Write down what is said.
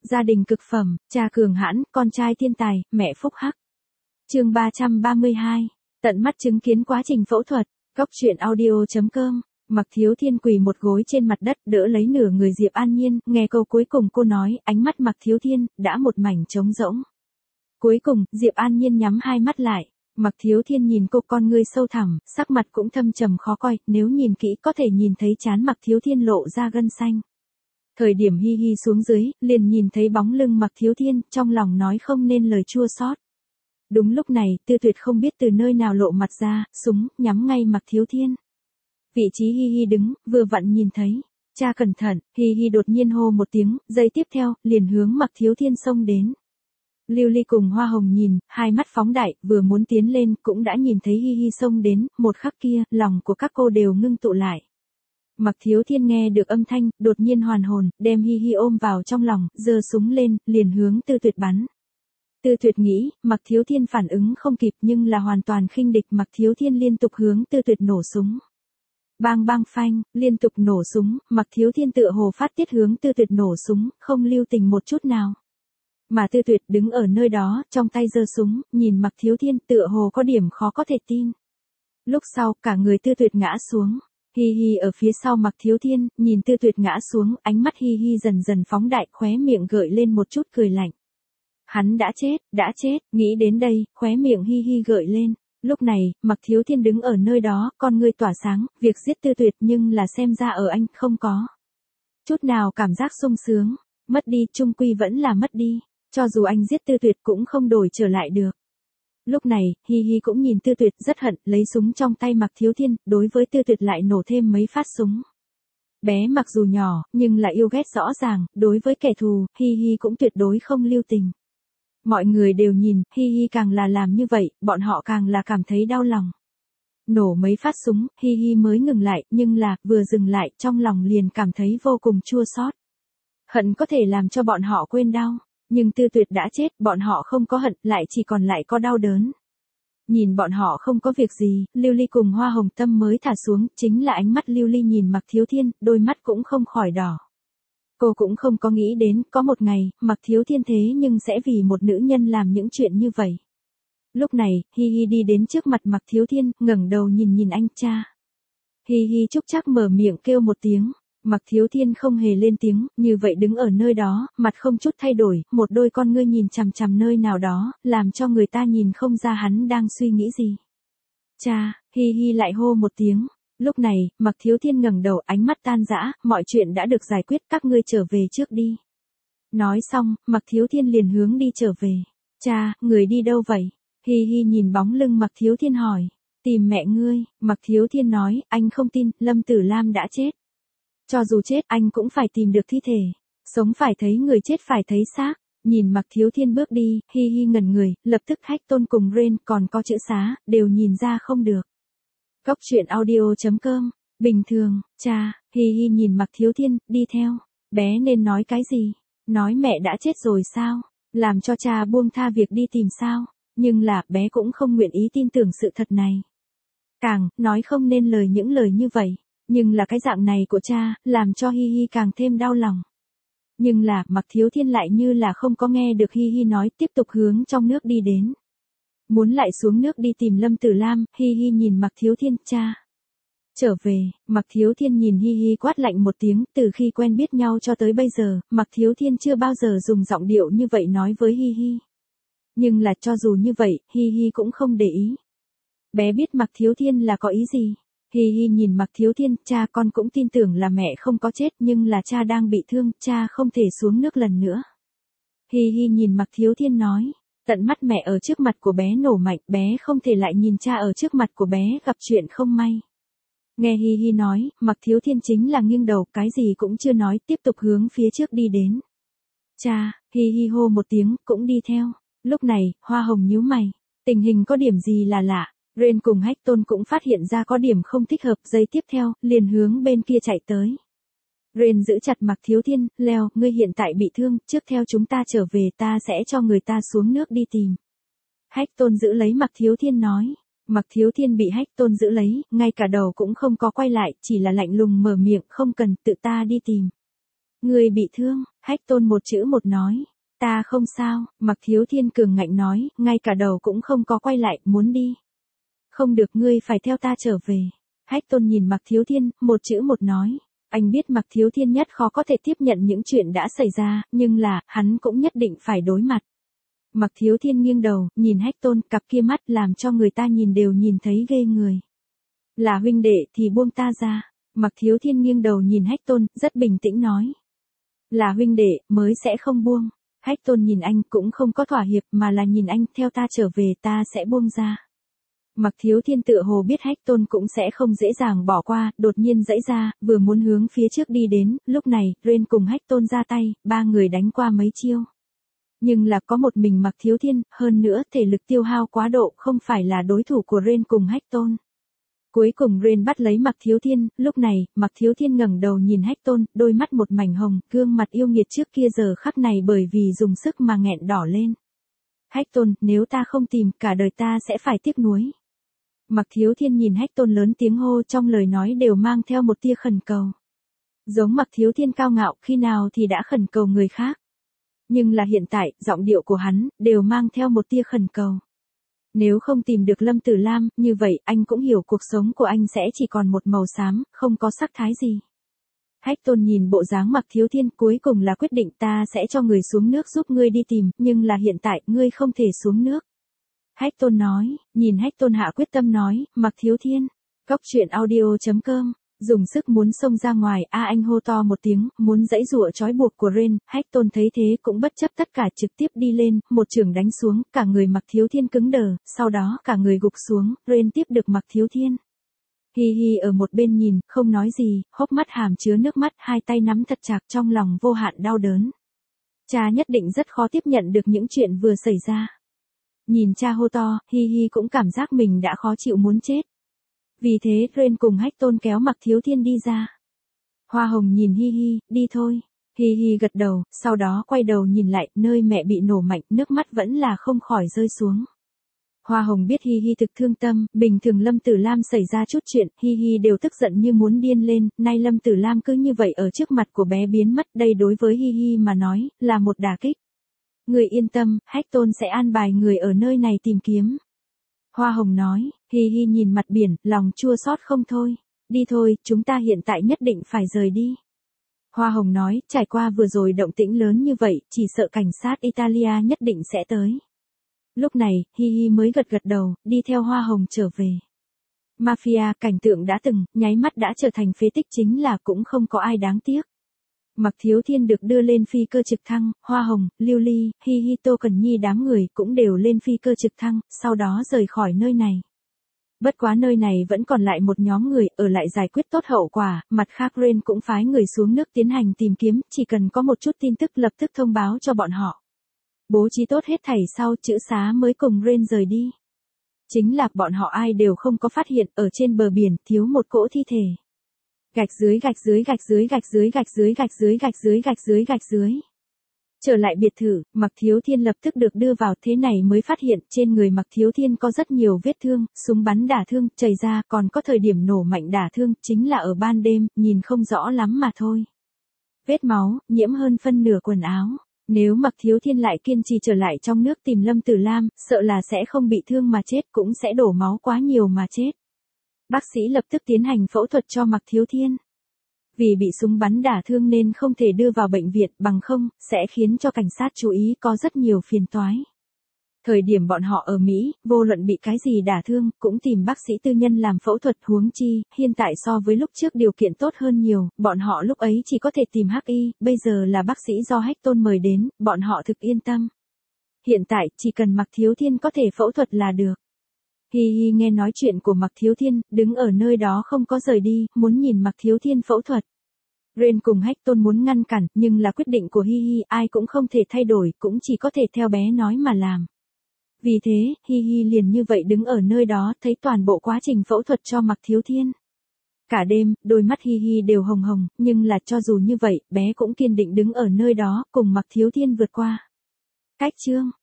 Gia đình cực phẩm, cha cường hãn, con trai thiên tài, mẹ phúc hắc. Chương 332. Tận mắt chứng kiến quá trình phẫu thuật. Góc truyện audio.com. Mạc Thiếu Thiên quỳ một gối trên mặt đất, đỡ lấy nửa người Diệp An Nhiên, nghe câu cuối cùng cô nói, ánh mắt Mạc Thiếu Thiên đã một mảnh trống rỗng. Cuối cùng, Diệp An Nhiên nhắm hai mắt lại. Mạc Thiếu Thiên nhìn cô, con ngươi sâu thẳm, sắc mặt cũng thâm trầm khó coi, nếu nhìn kỹ có thể nhìn thấy trán Mạc Thiếu Thiên lộ ra gân xanh. Thời điểm Hi Hi xuống dưới, liền nhìn thấy bóng lưng Mạc Thiếu Thiên, trong lòng nói không nên lời chua xót. Đúng lúc này, Tư Tuyệt không biết từ nơi nào lộ mặt ra, súng nhắm ngay Mạc Thiếu Thiên. Vị trí Hi Hi đứng, vừa vặn nhìn thấy. Cha cẩn thận, Hi Hi đột nhiên hô một tiếng, giây tiếp theo, liền hướng Mạc Thiếu Thiên xông đến. Lưu Ly cùng Hoa Hồng nhìn, hai mắt phóng đại, vừa muốn tiến lên, cũng đã nhìn thấy Hi Hi xông đến, một khắc kia, lòng của các cô đều ngưng tụ lại. Mạc Thiếu Thiên nghe được âm thanh, đột nhiên hoàn hồn, đem Hi Hi ôm vào trong lòng, giơ súng lên, liền hướng Tư Tuyệt bắn. Tư Tuyệt nghĩ, Mạc Thiếu Thiên phản ứng không kịp nhưng là hoàn toàn khinh địch, Mạc Thiếu Thiên liên tục hướng Tư Tuyệt nổ súng. Bang bang phanh, liên tục nổ súng, Mạc Thiếu Thiên tựa hồ phát tiết hướng Tư Tuyệt nổ súng, không lưu tình một chút nào. Mà Tư Tuyệt đứng ở nơi đó, trong tay giơ súng, nhìn Mạc Thiếu Thiên tựa hồ có điểm khó có thể tin. Lúc sau, cả người Tư Tuyệt ngã xuống. Hi Hi ở phía sau Mạc Thiếu Thiên, nhìn Tư Tuyệt ngã xuống, ánh mắt Hi Hi dần dần phóng đại, khóe miệng gợi lên một chút cười lạnh. Hắn đã chết, nghĩ đến đây, khóe miệng Hi Hi gợi lên. Lúc này, Mạc Thiếu Thiên đứng ở nơi đó, con ngươi tỏa sáng, việc giết Tư Tuyệt nhưng là xem ra ở anh không có chút nào cảm giác sung sướng, mất đi chung quy vẫn là mất đi, cho dù anh giết Tư Tuyệt cũng không đổi trở lại được. Lúc này, Hi Hi cũng nhìn Tư Tuyệt rất hận, lấy súng trong tay Mạc Thiếu Thiên, đối với Tư Tuyệt lại nổ thêm mấy phát súng. Bé mặc dù nhỏ, nhưng là yêu ghét rõ ràng, đối với kẻ thù, Hi Hi cũng tuyệt đối không lưu tình. Mọi người đều nhìn, Hi Hi càng là làm như vậy, bọn họ càng là cảm thấy đau lòng. Nổ mấy phát súng, Hi Hi mới ngừng lại, nhưng là, vừa dừng lại, trong lòng liền cảm thấy vô cùng chua xót. Hận có thể làm cho bọn họ quên đau, nhưng Tư Tuyệt đã chết, bọn họ không có hận, lại chỉ còn lại có đau đớn. Nhìn bọn họ không có việc gì, Lưu Ly cùng Hoa Hồng tâm mới thả xuống, chính là ánh mắt Lưu Ly nhìn Mạc Thiếu Thiên, đôi mắt cũng không khỏi đỏ. Cô cũng không có nghĩ đến, có một ngày, Mạc Thiếu Thiên thế nhưng sẽ vì một nữ nhân làm những chuyện như vậy. Lúc này, Hi Hi đi đến trước mặt Mạc Thiếu Thiên, ngẩng đầu nhìn anh, cha. Hi Hi chúc chắc mở miệng kêu một tiếng. Mạc Thiếu Thiên không hề lên tiếng, như vậy đứng ở nơi đó, mặt không chút thay đổi, một đôi con ngươi nhìn chằm chằm nơi nào đó, làm cho người ta nhìn không ra hắn đang suy nghĩ gì. Cha, Hi Hi lại hô một tiếng. Lúc này, Mạc Thiếu Thiên ngẩng đầu, ánh mắt tan rã, mọi chuyện đã được giải quyết, các ngươi trở về trước đi. Nói xong, Mạc Thiếu Thiên liền hướng đi trở về. Cha, người đi đâu vậy? Hi Hi nhìn bóng lưng Mạc Thiếu Thiên hỏi. Tìm mẹ ngươi, Mạc Thiếu Thiên nói, anh không tin, Lâm Tử Lam đã chết. Cho dù chết, anh cũng phải tìm được thi thể. Sống phải thấy người, chết phải thấy xác. Nhìn Mạc Thiếu Thiên bước đi, Hi Hi ngẩn người, lập tức Hách Tôn cùng Ren còn có chữ xá, đều nhìn ra không được. Góc truyện audio.com. Bình thường, cha, Hi Hi nhìn Mạc Thiếu Thiên, đi theo. Bé nên nói cái gì? Nói mẹ đã chết rồi sao? Làm cho cha buông tha việc đi tìm sao? Nhưng là, bé cũng không nguyện ý tin tưởng sự thật này. Càng, nói không nên lời những lời như vậy. Nhưng là cái dạng này của cha, làm cho Hi Hi càng thêm đau lòng. Nhưng là, Mạc Thiếu Thiên lại như là không có nghe được Hi Hi nói, tiếp tục hướng trong nước đi đến. Muốn lại xuống nước đi tìm Lâm Tử Lam, Hi Hi nhìn Mạc Thiếu Thiên, cha. Trở về, Mạc Thiếu Thiên nhìn Hi Hi quát lạnh một tiếng, từ khi quen biết nhau cho tới bây giờ, Mạc Thiếu Thiên chưa bao giờ dùng giọng điệu như vậy nói với Hi Hi. Nhưng là cho dù như vậy, Hi Hi cũng không để ý. Bé biết Mạc Thiếu Thiên là có ý gì. Hi Hi nhìn Mạc Thiếu Thiên, cha con cũng tin tưởng là mẹ không có chết nhưng là cha đang bị thương, cha không thể xuống nước lần nữa. Hi Hi nhìn Mạc Thiếu Thiên nói, tận mắt mẹ ở trước mặt của bé nổ mạnh, bé không thể lại nhìn cha ở trước mặt của bé gặp chuyện không may. Nghe Hi Hi nói, Mạc Thiếu Thiên chính là nghiêng đầu, cái gì cũng chưa nói, tiếp tục hướng phía trước đi đến. Cha, Hi Hi hô một tiếng, cũng đi theo. Lúc này, Hoa Hồng nhíu mày, tình hình có điểm gì là lạ. Ren cùng Hách Tôn cũng phát hiện ra có điểm không thích hợp, giây tiếp theo, liền hướng bên kia chạy tới. Ren giữ chặt Mạc Thiếu Thiên, Leo, ngươi hiện tại bị thương, trước theo chúng ta trở về, ta sẽ cho người ta xuống nước đi tìm. Hách Tôn giữ lấy Mạc Thiếu Thiên nói. Mạc Thiếu Thiên bị Hách Tôn giữ lấy, ngay cả đầu cũng không có quay lại, chỉ là lạnh lùng mở miệng, không cần, tự ta đi tìm. Ngươi bị thương, Hách Tôn một chữ một nói. Ta không sao, Mạc Thiếu Thiên cường ngạnh nói, ngay cả đầu cũng không có quay lại, muốn đi. Không được, ngươi phải theo ta trở về. Hách Tôn nhìn Mạc Thiếu Thiên, một chữ một nói. Anh biết Mạc Thiếu Thiên nhất khó có thể tiếp nhận những chuyện đã xảy ra, nhưng là, hắn cũng nhất định phải đối mặt. Mạc Thiếu Thiên nghiêng đầu, nhìn Hách Tôn, cặp kia mắt làm cho người ta nhìn đều nhìn thấy ghê người. Là huynh đệ thì buông ta ra. Mạc Thiếu Thiên nghiêng đầu nhìn Hách Tôn, rất bình tĩnh nói. Là huynh đệ, mới sẽ không buông. Hách Tôn nhìn anh cũng không có thỏa hiệp mà là nhìn anh, theo ta trở về ta sẽ buông ra. Mạc Thiếu Thiên tựa hồ biết Hách Tôn cũng sẽ không dễ dàng bỏ qua, đột nhiên giãy ra, vừa muốn hướng phía trước đi đến, lúc này, Ren cùng Hách Tôn ra tay, ba người đánh qua mấy chiêu. Nhưng là có một mình Mạc Thiếu Thiên, hơn nữa thể lực tiêu hao quá độ, không phải là đối thủ của Ren cùng Hách Tôn. Cuối cùng Ren bắt lấy Mạc Thiếu Thiên, lúc này, Mạc Thiếu Thiên ngẩng đầu nhìn Hách Tôn, đôi mắt một mảnh hồng, gương mặt yêu nghiệt trước kia giờ khắc này bởi vì dùng sức mà nghẹn đỏ lên. Hách Tôn, nếu ta không tìm, cả đời ta sẽ phải tiếc nuối. Mạc Thiếu Thiên nhìn Hách Tôn lớn tiếng hô, trong lời nói đều mang theo một tia khẩn cầu. Giống Mạc Thiếu Thiên cao ngạo, khi nào thì đã khẩn cầu người khác. Nhưng là hiện tại, giọng điệu của hắn, đều mang theo một tia khẩn cầu. Nếu không tìm được Lâm Tử Lam, như vậy, anh cũng hiểu cuộc sống của anh sẽ chỉ còn một màu xám, không có sắc thái gì. Hách Tôn nhìn bộ dáng Mạc Thiếu Thiên, cuối cùng là quyết định ta sẽ cho người xuống nước giúp ngươi đi tìm, nhưng là hiện tại, ngươi không thể xuống nước. Hách Tôn nói, nhìn Hách Tôn hạ quyết tâm nói, Mạc Thiếu Thiên. Góc truyện audio.com, dùng sức muốn xông ra ngoài, anh hô to một tiếng, muốn giãy giụa trói buộc của Ren, Hách Tôn thấy thế cũng bất chấp tất cả trực tiếp đi lên, một chưởng đánh xuống, cả người Mạc Thiếu Thiên cứng đờ, sau đó cả người gục xuống, Ren tiếp được Mạc Thiếu Thiên. Hi Hi ở một bên nhìn, không nói gì, hốc mắt hàm chứa nước mắt, hai tay nắm thật chặt, trong lòng vô hạn đau đớn. Cha nhất định rất khó tiếp nhận được những chuyện vừa xảy ra. Nhìn cha hô to, Hi Hi cũng cảm giác mình đã khó chịu muốn chết. Vì thế, Ren cùng Hách Tôn kéo Mạc Thiếu Thiên đi ra. Hoa Hồng nhìn Hi Hi, đi thôi. Hi Hi gật đầu, sau đó quay đầu nhìn lại, nơi mẹ bị nổ mạnh, nước mắt vẫn là không khỏi rơi xuống. Hoa Hồng biết Hi Hi thực thương tâm, bình thường Lâm Tử Lam xảy ra chút chuyện, Hi Hi đều tức giận như muốn điên lên, nay Lâm Tử Lam cứ như vậy ở trước mặt của bé biến mất, đây đối với Hi Hi mà nói, là một đả kích. Người yên tâm, Hách Tôn sẽ an bài người ở nơi này tìm kiếm. Hoa Hồng nói, Hi Hi nhìn mặt biển, lòng chua xót không thôi. Đi thôi, chúng ta hiện tại nhất định phải rời đi. Hoa Hồng nói, trải qua vừa rồi động tĩnh lớn như vậy, chỉ sợ cảnh sát Italia nhất định sẽ tới. Lúc này, Hi Hi mới gật gật đầu, đi theo Hoa Hồng trở về. Mafia, cảnh tượng đã từng, nháy mắt đã trở thành phế tích, chính là cũng không có ai đáng tiếc. Mạc Thiếu Thiên được đưa lên phi cơ trực thăng, Hoa Hồng, Lưu Ly, Hi Hi, Tô Cần Nhi đám người cũng đều lên phi cơ trực thăng, sau đó rời khỏi nơi này. Bất quá nơi này vẫn còn lại một nhóm người ở lại giải quyết tốt hậu quả, mặt khác Ren cũng phái người xuống nước tiến hành tìm kiếm, chỉ cần có một chút tin tức lập tức thông báo cho bọn họ. Bố trí tốt hết thảy sau, chữ xá mới cùng Ren rời đi. Chính là bọn họ ai đều không có phát hiện ở trên bờ biển thiếu một cỗ thi thể. Gạch dưới gạch dưới gạch dưới gạch dưới gạch dưới gạch dưới gạch dưới gạch dưới gạch dưới. Trở lại biệt thự, Mạc Thiếu Thiên lập tức được đưa vào, thế này mới phát hiện trên người Mạc Thiếu Thiên có rất nhiều vết thương, súng bắn đả thương, chảy ra, còn có thời điểm nổ mạnh đả thương, chính là ở ban đêm, nhìn không rõ lắm mà thôi. Vết máu, nhiễm hơn phân nửa quần áo. Nếu Mạc Thiếu Thiên lại kiên trì trở lại trong nước tìm Lâm Tử Lam, sợ là sẽ không bị thương mà chết, cũng sẽ đổ máu quá nhiều mà chết. Bác sĩ lập tức tiến hành phẫu thuật cho Mạc Thiếu Thiên. Vì bị súng bắn đả thương nên không thể đưa vào bệnh viện, bằng không, sẽ khiến cho cảnh sát chú ý, có rất nhiều phiền toái. Thời điểm bọn họ ở Mỹ, vô luận bị cái gì đả thương, cũng tìm bác sĩ tư nhân làm phẫu thuật, huống chi, hiện tại so với lúc trước điều kiện tốt hơn nhiều, bọn họ lúc ấy chỉ có thể tìm HI, bây giờ là bác sĩ do Hách Tôn mời đến, bọn họ thực yên tâm. Hiện tại, chỉ cần Mạc Thiếu Thiên có thể phẫu thuật là được. Hi Hi nghe nói chuyện của Mạc Thiếu Thiên, đứng ở nơi đó không có rời đi, muốn nhìn Mạc Thiếu Thiên phẫu thuật. Ren cùng Hách Tôn muốn ngăn cản, nhưng là quyết định của Hi Hi, ai cũng không thể thay đổi, cũng chỉ có thể theo bé nói mà làm. Vì thế, Hi Hi liền như vậy đứng ở nơi đó, thấy toàn bộ quá trình phẫu thuật cho Mạc Thiếu Thiên. Cả đêm, đôi mắt Hi Hi đều hồng hồng, nhưng là cho dù như vậy, bé cũng kiên định đứng ở nơi đó, cùng Mạc Thiếu Thiên vượt qua. Cách chương